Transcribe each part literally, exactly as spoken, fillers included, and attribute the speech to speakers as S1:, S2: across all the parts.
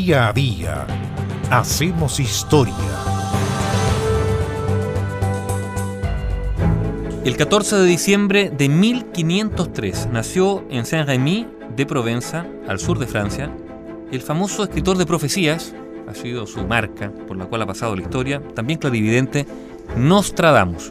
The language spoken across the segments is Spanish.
S1: Día a día hacemos historia.
S2: El catorce de diciembre de mil quinientos tres nació en Saint-Rémy de Provenza, al sur de Francia, el famoso escritor de profecías, ha sido su marca por la cual ha pasado la historia, también clarividente, Nostradamus.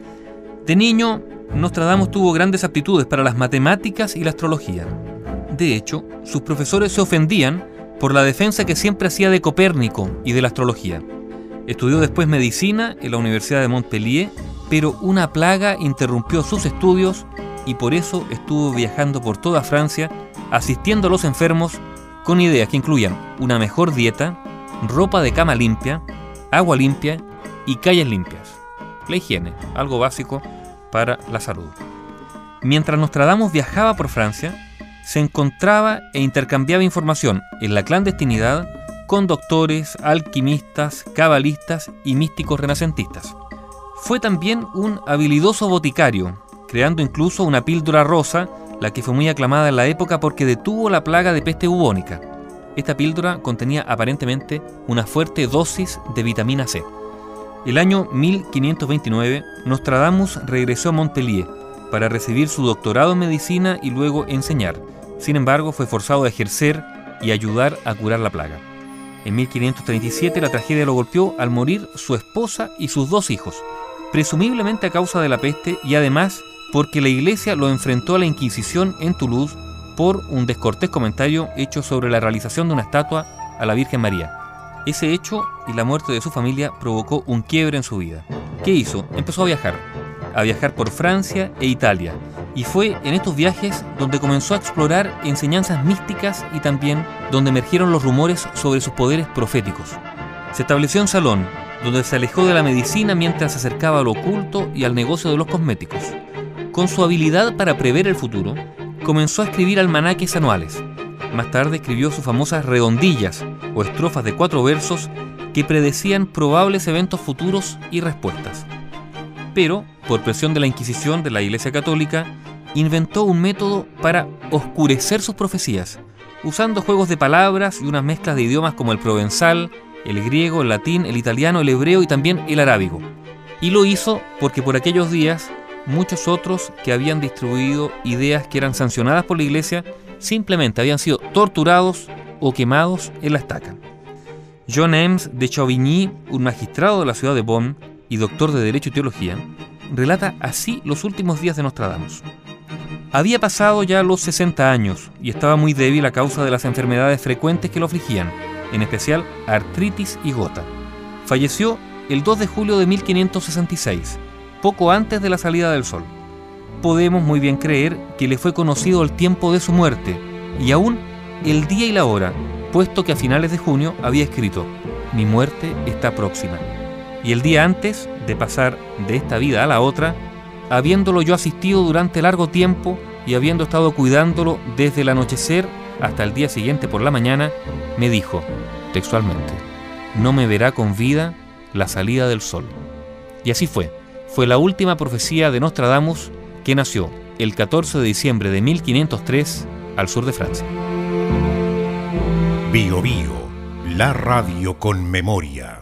S2: De niño, Nostradamus tuvo grandes aptitudes para las matemáticas y la astrología. De hecho, sus profesores se ofendían por la defensa que siempre hacía de Copérnico y de la astrología. Estudió después medicina en la Universidad de Montpellier, pero una plaga interrumpió sus estudios y por eso estuvo viajando por toda Francia, asistiendo a los enfermos con ideas que incluían una mejor dieta, ropa de cama limpia, agua limpia y calles limpias. La higiene, algo básico para la salud. Mientras Nostradamus viajaba por Francia, se encontraba e intercambiaba información en la clandestinidad con doctores, alquimistas, cabalistas y místicos renacentistas. Fue también un habilidoso boticario, creando incluso una píldora rosa, la que fue muy aclamada en la época porque detuvo la plaga de peste bubónica. Esta píldora contenía aparentemente una fuerte dosis de vitamina C. El año mil quinientos veintinueve, Nostradamus regresó a Montpellier para recibir su doctorado en medicina y luego enseñar. Sin embargo, fue forzado a ejercer y ayudar a curar la plaga. En mil quinientos treinta y siete, la tragedia lo golpeó al morir su esposa y sus dos hijos, presumiblemente a causa de la peste y además porque la iglesia lo enfrentó a la Inquisición en Toulouse por un descortés comentario hecho sobre la realización de una estatua a la Virgen María. Ese hecho y la muerte de su familia provocó un quiebre en su vida. ¿Qué hizo? Empezó a viajar, a viajar por Francia e Italia, y fue en estos viajes donde comenzó a explorar enseñanzas místicas y también donde emergieron los rumores sobre sus poderes proféticos. Se estableció en Salón, donde se alejó de la medicina mientras se acercaba al oculto y al negocio de los cosméticos. Con su habilidad para prever el futuro, comenzó a escribir almanaques anuales. Más tarde escribió sus famosas redondillas o estrofas de cuatro versos que predecían probables eventos futuros y respuestas. Pero, por presión de la Inquisición de la Iglesia Católica, inventó un método para oscurecer sus profecías, usando juegos de palabras y unas mezclas de idiomas como el provenzal, el griego, el latín, el italiano, el hebreo y también el arábigo. Y lo hizo porque por aquellos días muchos otros que habían distribuido ideas que eran sancionadas por la Iglesia simplemente habían sido torturados o quemados en la estaca. John Eames de Chauvigny, un magistrado de la ciudad de Bonn y doctor de Derecho y Teología, relata así los últimos días de Nostradamus. Había pasado ya los sesenta años y estaba muy débil a causa de las enfermedades frecuentes que lo afligían, en especial artritis y gota. Falleció el dos de julio de mil quinientos sesenta y seis, poco antes de la salida del sol. Podemos muy bien creer que le fue conocido el tiempo de su muerte y aún el día y la hora, puesto que a finales de junio había escrito: «Mi muerte está próxima». Y el día antes de pasar de esta vida a la otra, habiéndolo yo asistido durante largo tiempo y habiendo estado cuidándolo desde el anochecer hasta el día siguiente por la mañana, me dijo, textualmente: «No me verá con vida la salida del sol». Y así fue. Fue la última profecía de Nostradamus, que nació el catorce de diciembre de mil quinientos tres al sur de Francia.
S1: Bio Bio, la radio con memoria.